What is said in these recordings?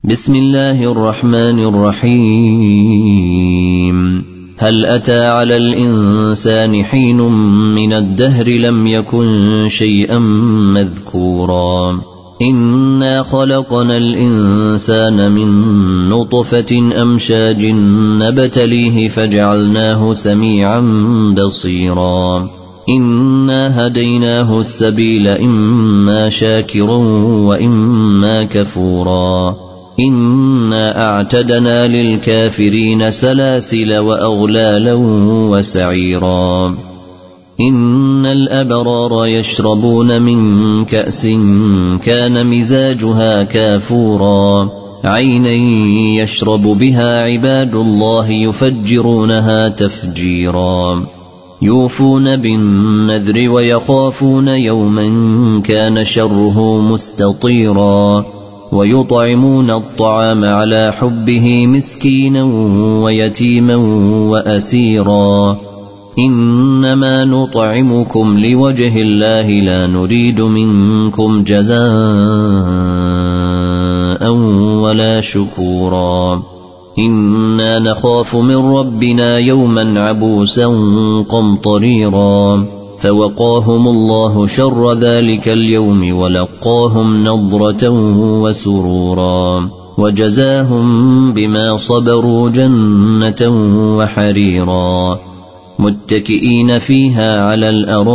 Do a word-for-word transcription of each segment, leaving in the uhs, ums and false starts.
بسم الله الرحمن الرحيم هل أتى على الإنسان حين من الدهر لم يكن شيئا مذكورا إنا خلقنا الإنسان من نطفة أمشاج نبتليه فجعلناه سميعا بصيرا إنا هديناه السبيل إما شاكرا وإما كفورا إنا أعتدنا للكافرين سلاسل وأغلالا وسعيرا إن الأبرار يشربون من كأس كان مزاجها كافورا عينا يشرب بها عباد الله يفجرونها تفجيرا يوفون بالنذر ويخافون يوما كان شره مستطيرا ويطعمون الطعام على حبه مسكينا ويتيما وأسيرا إنما نطعمكم لوجه الله لا نريد منكم جزاء ولا شكورا إنا نخاف من ربنا يوما عبوسا قمطريرا فوقاهم الله شر ذلك اليوم ولقاهم نضرة وسرورا وجزاهم بما صبروا جنة وحريرا متكئين فيها على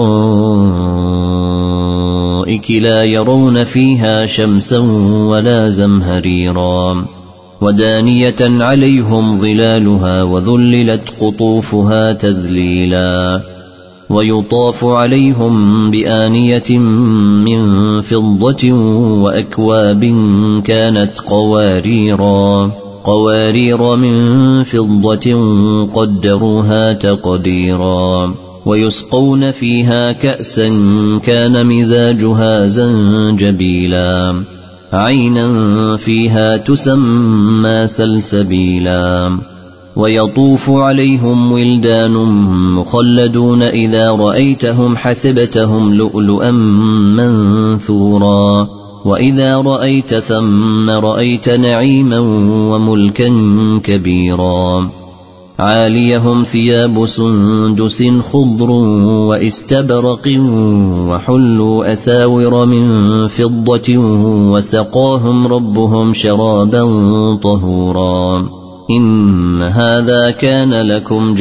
الأرائك لا يرون فيها شمسا ولا زمهريرا ودانية عليهم ظلالها وذللت قطوفها تذليلا ويطاف عليهم بآنية من فضة وأكواب كانت قواريرا قوارير من فضة قدروها تقديرا ويسقون فيها كأسا كان مزاجها زنجبيلا عينا فيها تسمى سلسبيلا ويطوف عليهم ولدان مخلدون إذا رأيتهم حسبتهم لؤلؤا منثورا وإذا رأيت ثم رأيت نعيما وملكا كبيرا عاليهم ثياب سندس خضر وإستبرق وحلوا أساور من فضة وسقاهم ربهم شرابا طهورا إن هذا كان لكم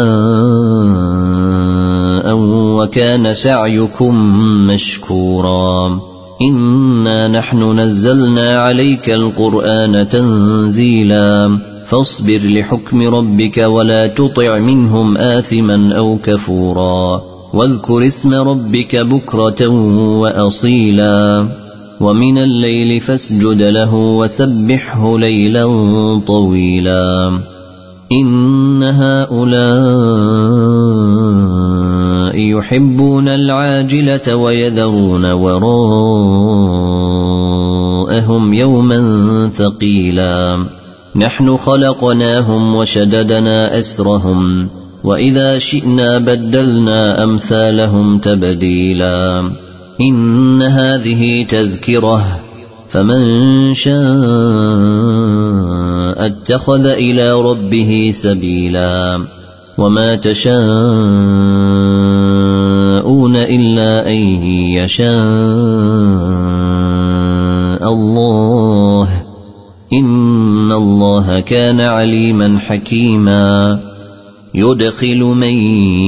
جزاء وكان سعيكم مشكورا إنا نحن نزلنا عليك القرآن تنزيلا فاصبر لحكم ربك ولا تطع منهم آثما أو كفورا واذكر اسم ربك بكرة وأصيلا ومن الليل فاسجد له وسبحه ليلا طويلا إن هؤلاء يحبون العاجلة ويذرون وراءهم يوما ثقيلا نحن خلقناهم وشددنا أسرهم وإذا شئنا بدلنا أمثالهم تبديلا إن هذه تذكرة فمن شاء اتخذ إلى ربه سبيلا وما تشاءون إلا أن يشاء الله إن الله كان عليما حكيما يدخل من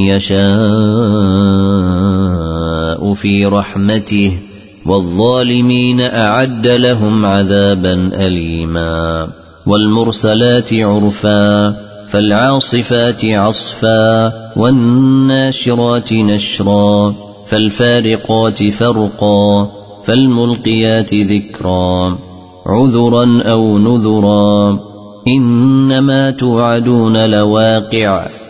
يشاء في رحمته والظالمين أعد لهم عذابا أليما والمرسلات عرفا فالعاصفات عصفا والناشرات نشرا فالفارقات فرقا فالملقيات ذكرا عذرا أو نذرا إنما توعدون لواقع